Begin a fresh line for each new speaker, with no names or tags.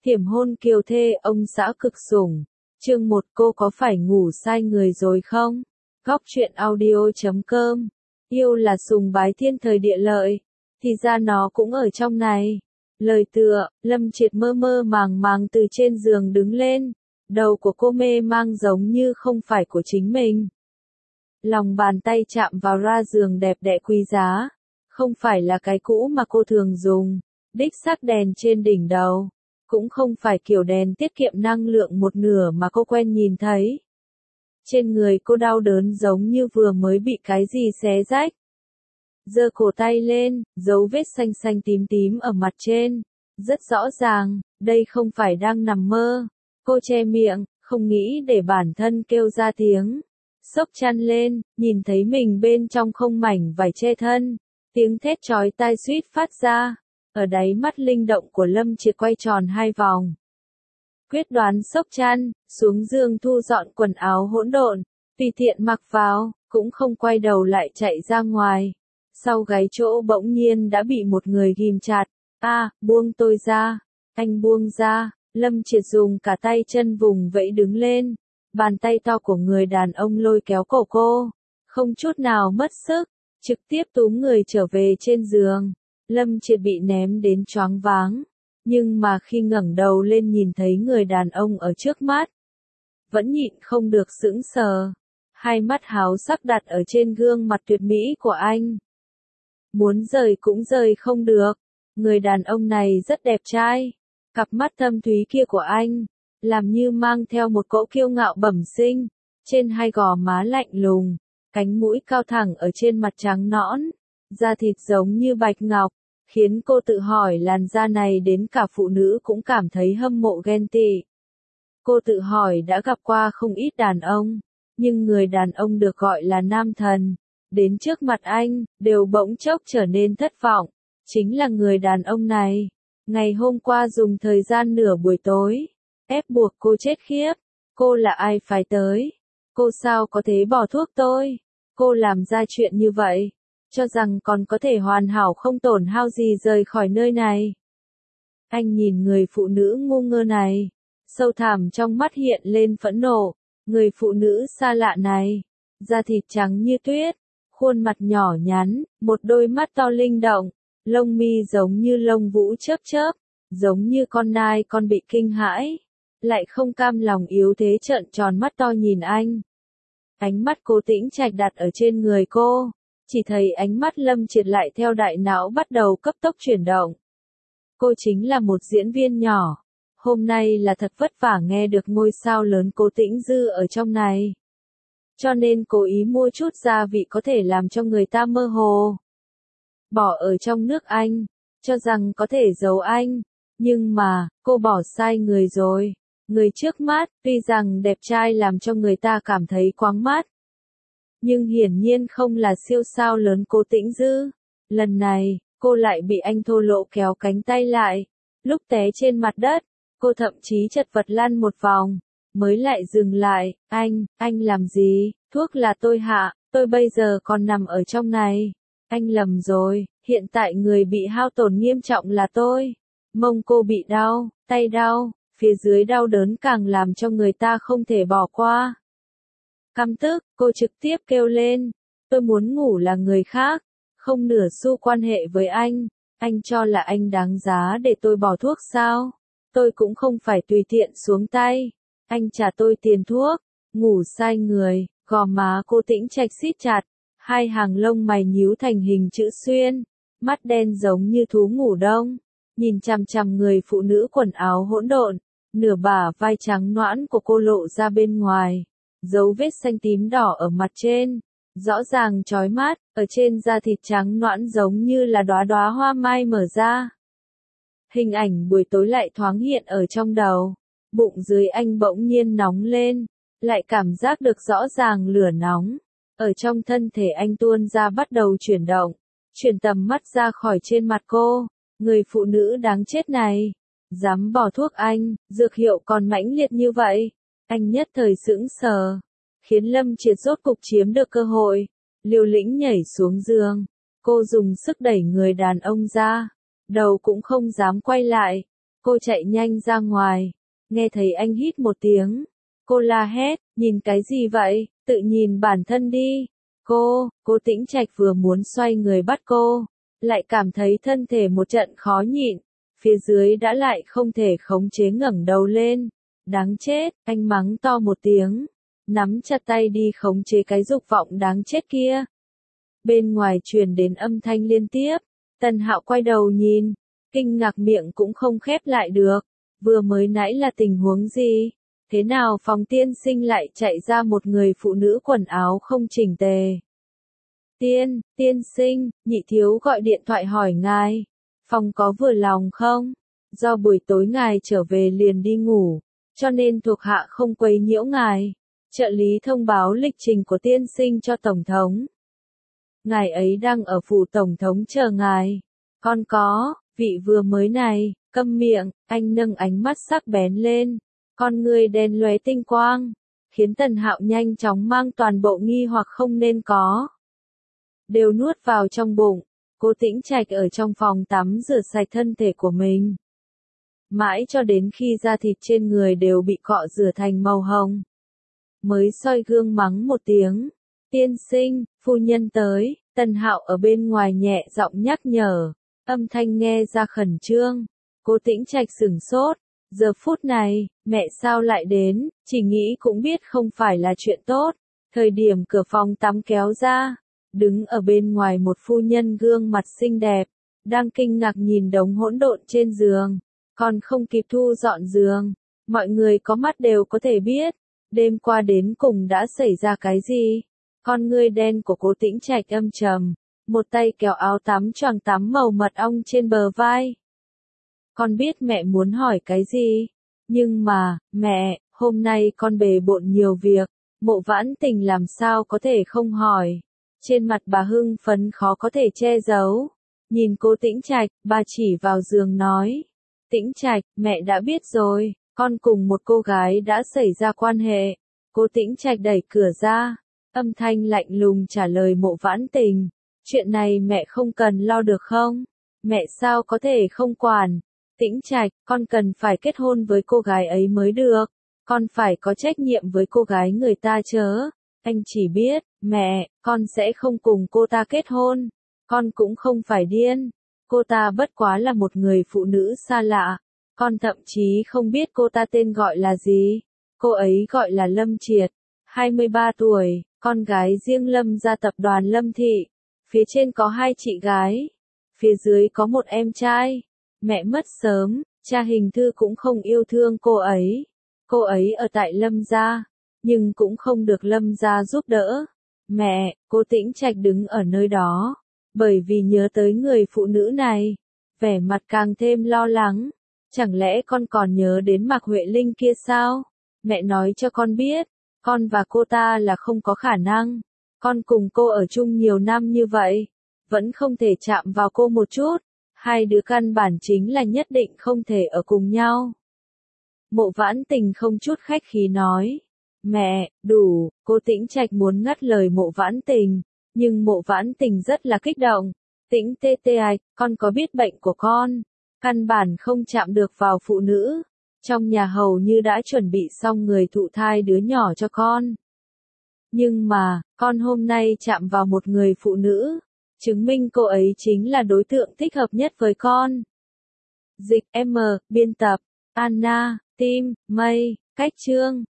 Thiểm hôn kiều thê ông xã cực sủng. Chương 1 cô có phải ngủ sai người rồi không? Góc truyện audio.com. Yêu là sùng bái thiên thời địa lợi. Thì ra nó cũng ở trong này. Lời tựa, Lâm Triệt mơ mơ màng màng từ trên giường đứng lên. Đầu của cô mê mang giống như không phải của chính mình. Lòng bàn tay chạm vào ra giường đẹp đẽ quý giá. Không phải là cái cũ mà cô thường dùng. Đích xác đèn trên đỉnh đầu. Cũng không phải kiểu đèn tiết kiệm năng lượng một nửa mà cô quen nhìn thấy. Trên người cô đau đớn giống như vừa mới bị cái gì xé rách. Giơ cổ tay lên, dấu vết xanh xanh tím tím ở mặt trên. Rất rõ ràng, đây không phải đang nằm mơ. Cô che miệng, không nghĩ để bản thân kêu ra tiếng. Xốc chăn lên, nhìn thấy mình bên trong không mảnh vải che thân. Tiếng thét chói tai suýt phát ra. Ở đáy mắt linh động của Lâm Triệt quay tròn hai vòng. Quyết đoán xốc chăn, xuống giường thu dọn quần áo hỗn độn, tùy tiện mặc vào, cũng không quay đầu lại chạy ra ngoài. Sau gáy chỗ bỗng nhiên đã bị một người ghim chặt. Buông tôi ra. Anh buông ra. Lâm Triệt dùng cả tay chân vùng vẫy đứng lên. Bàn tay to của người đàn ông lôi kéo cổ cô. Không chút nào mất sức. Trực tiếp túm người trở về trên giường. Lâm Triệt bị ném đến choáng váng. Nhưng mà khi ngẩng đầu lên nhìn thấy người đàn ông ở trước mắt. Vẫn nhịn không được sững sờ. Hai mắt háo sắc đặt ở trên gương mặt tuyệt mỹ của anh. Muốn rời cũng rời không được. Người đàn ông này rất đẹp trai. Cặp mắt thâm thúy kia của anh. Làm như mang theo một cỗ kiêu ngạo bẩm sinh. Trên hai gò má lạnh lùng. Cánh mũi cao thẳng ở trên mặt trắng nõn. Da thịt giống như bạch ngọc. Khiến cô tự hỏi làn da này đến cả phụ nữ cũng cảm thấy hâm mộ ghen tị. Cô tự hỏi đã gặp qua không ít đàn ông. Nhưng người đàn ông được gọi là nam thần. Đến trước mặt anh, đều bỗng chốc trở nên thất vọng. Chính là người đàn ông này. Ngày hôm qua dùng thời gian nửa buổi tối. Ép buộc cô chết khiếp. Cô là ai phải tới? Cô sao có thể bỏ thuốc tôi? Cô làm ra chuyện như vậy. Cho rằng còn có thể hoàn hảo không tổn hao gì rời khỏi nơi này. Anh nhìn người phụ nữ ngu ngơ này. Sâu thẳm trong mắt hiện lên phẫn nộ. Người phụ nữ xa lạ này. Da thịt trắng như tuyết. Khuôn mặt nhỏ nhắn. Một đôi mắt to linh động. Lông mi giống như lông vũ chớp chớp. Giống như con nai con bị kinh hãi. Lại không cam lòng yếu thế trợn tròn mắt to nhìn anh. Ánh mắt cô Tĩnh Trạch đặt ở trên người cô. Chỉ thấy ánh mắt Lâm Triệt lại theo đại não bắt đầu cấp tốc chuyển động. Cô chính là một diễn viên nhỏ. Hôm nay là thật vất vả nghe được ngôi sao lớn Cố Tĩnh Dư ở trong này. Cho nên cố ý mua chút gia vị có thể làm cho người ta mơ hồ. Bỏ ở trong nước anh. Cho rằng có thể giấu anh. Nhưng mà, cô bỏ sai người rồi. Người trước mắt, tuy rằng đẹp trai làm cho người ta cảm thấy quáng mắt. Nhưng hiển nhiên không là siêu sao lớn Cố Tĩnh Dư. Lần này, cô lại bị anh thô lỗ kéo cánh tay lại. Lúc té trên mặt đất, cô thậm chí chật vật lăn một vòng. Mới lại dừng lại. Anh làm gì? Thuốc là tôi hạ, tôi bây giờ còn nằm ở trong này. Anh lầm rồi, hiện tại người bị hao tổn nghiêm trọng là tôi. Mông cô bị đau, tay đau, phía dưới đau đớn càng làm cho người ta không thể bỏ qua. Căm tức, cô trực tiếp kêu lên. Tôi muốn ngủ là người khác. Không nửa xu quan hệ với anh cho là anh đáng giá để tôi bỏ thuốc sao? Tôi cũng không phải tùy tiện xuống tay. Anh trả tôi tiền thuốc. Ngủ sai người, gò má cô Tĩnh Trạch siết chặt. Hai hàng lông mày nhíu thành hình chữ xuyên. Mắt đen giống như thú ngủ đông. Nhìn chằm chằm người phụ nữ quần áo hỗn độn. Nửa bả vai trắng nõn của cô lộ ra bên ngoài. Dấu vết xanh tím đỏ ở mặt trên. Rõ ràng chói mắt, ở trên da thịt trắng nõn giống như là đóa đóa hoa mai mở ra. Hình ảnh buổi tối lại thoáng hiện ở trong đầu. Bụng dưới anh bỗng nhiên nóng lên. Lại cảm giác được rõ ràng lửa nóng. Ở trong thân thể anh tuôn ra bắt đầu chuyển động. Chuyển tầm mắt ra khỏi trên mặt cô. Người phụ nữ đáng chết này. Dám bỏ thuốc anh, dược hiệu còn mãnh liệt như vậy. Anh nhất thời sững sờ. Khiến Lâm Triệt rốt cục chiếm được cơ hội. Liều lĩnh nhảy xuống giường. Cô dùng sức đẩy người đàn ông ra. Đầu cũng không dám quay lại. Cô chạy nhanh ra ngoài, nghe thấy anh hít một tiếng. Cô la hét, nhìn cái gì vậy, tự nhìn bản thân đi. Cô Tĩnh Trạch vừa muốn xoay người bắt cô, lại cảm thấy thân thể một trận khó nhịn, phía dưới đã lại không thể khống chế ngẩng đầu lên. Đáng chết, anh mắng to một tiếng, nắm chặt tay đi khống chế cái dục vọng đáng chết kia. Bên ngoài truyền đến âm thanh liên tiếp, Tần Hạo quay đầu nhìn, kinh ngạc miệng cũng không khép lại được, vừa mới nãy là tình huống gì? Thế nào phòng tiên sinh lại chạy ra một người phụ nữ quần áo không chỉnh tề? Tiên sinh, nhị thiếu gọi điện thoại hỏi ngài, phòng có vừa lòng không? Do buổi tối ngài trở về liền đi ngủ, cho nên thuộc hạ không quấy nhiễu ngài. Trợ lý thông báo lịch trình của tiên sinh cho tổng thống. Ngài ấy đang ở phủ tổng thống chờ ngài. Còn có, vị vừa mới này, câm miệng, anh nâng ánh mắt sắc bén lên, con người đen lóe tinh quang, khiến Tần Hạo nhanh chóng mang toàn bộ nghi hoặc không nên có đều nuốt vào trong bụng. Cô Tĩnh Trạch ở trong phòng tắm rửa sạch thân thể của mình, mãi cho đến khi da thịt trên người đều bị cọ rửa thành màu hồng, mới soi gương mắng một tiếng. Tiên sinh, phu nhân tới. Tần Hạo ở bên ngoài nhẹ giọng nhắc nhở, âm thanh nghe ra khẩn trương. Cô Tĩnh Trạch sửng sốt, giờ phút này, mẹ sao lại đến, chỉ nghĩ cũng biết không phải là chuyện tốt. Thời điểm cửa phòng tắm kéo ra, đứng ở bên ngoài một phu nhân gương mặt xinh đẹp, đang kinh ngạc nhìn đống hỗn độn trên giường, còn không kịp thu dọn giường. Mọi người có mắt đều có thể biết, đêm qua đến cùng đã xảy ra cái gì. Con ngươi đen của cô Tĩnh Trạch âm trầm, một tay kéo áo tắm choàng tắm màu mật ong trên bờ vai. Con biết mẹ muốn hỏi cái gì, nhưng mà, mẹ, hôm nay con bề bộn nhiều việc, Mộ Vãn Tình làm sao có thể không hỏi. Trên mặt bà hưng phấn khó có thể che giấu. Nhìn cô Tĩnh Trạch, bà chỉ vào giường nói, Tĩnh Trạch, mẹ đã biết rồi, con cùng một cô gái đã xảy ra quan hệ. Cô Tĩnh Trạch đẩy cửa ra, âm thanh lạnh lùng trả lời Mộ Vãn Tình, chuyện này mẹ không cần lo được không? Mẹ sao có thể không quản? Tĩnh Trạch, con cần phải kết hôn với cô gái ấy mới được, con phải có trách nhiệm với cô gái người ta chớ. Anh chỉ biết, mẹ, con sẽ không cùng cô ta kết hôn, con cũng không phải điên, cô ta bất quá là một người phụ nữ xa lạ, con thậm chí không biết cô ta tên gọi là gì. Cô ấy gọi là Lâm Triệt, 23 tuổi, con gái riêng Lâm gia tập đoàn Lâm Thị, phía trên có 2 chị gái, phía dưới có một em trai. Mẹ mất sớm, cha Hình Thư cũng không yêu thương cô ấy ở tại Lâm gia, nhưng cũng không được Lâm gia giúp đỡ. Mẹ, cô Tĩnh Trạch đứng ở nơi đó, bởi vì nhớ tới người phụ nữ này, vẻ mặt càng thêm lo lắng. Chẳng lẽ con còn nhớ đến Mạc Huệ Linh kia sao? Mẹ nói cho con biết, con và cô ta là không có khả năng. Con cùng cô ở chung nhiều năm như vậy, vẫn không thể chạm vào cô một chút. Hai đứa căn bản chính là nhất định không thể ở cùng nhau. Mộ Vãn Tình không chút khách khí nói. Mẹ, đủ, cô Tĩnh Trạch muốn ngắt lời Mộ Vãn Tình, nhưng Mộ Vãn Tình rất là kích động. Tĩnh tê tê ạch, con có biết bệnh của con, căn bản không chạm được vào phụ nữ. Trong nhà hầu như đã chuẩn bị xong người thụ thai đứa nhỏ cho con. Nhưng mà, con hôm nay chạm vào một người phụ nữ, chứng minh cô ấy chính là đối tượng thích hợp nhất với con. Dịch M, biên tập, Anna, Tim, Mây, cách chương.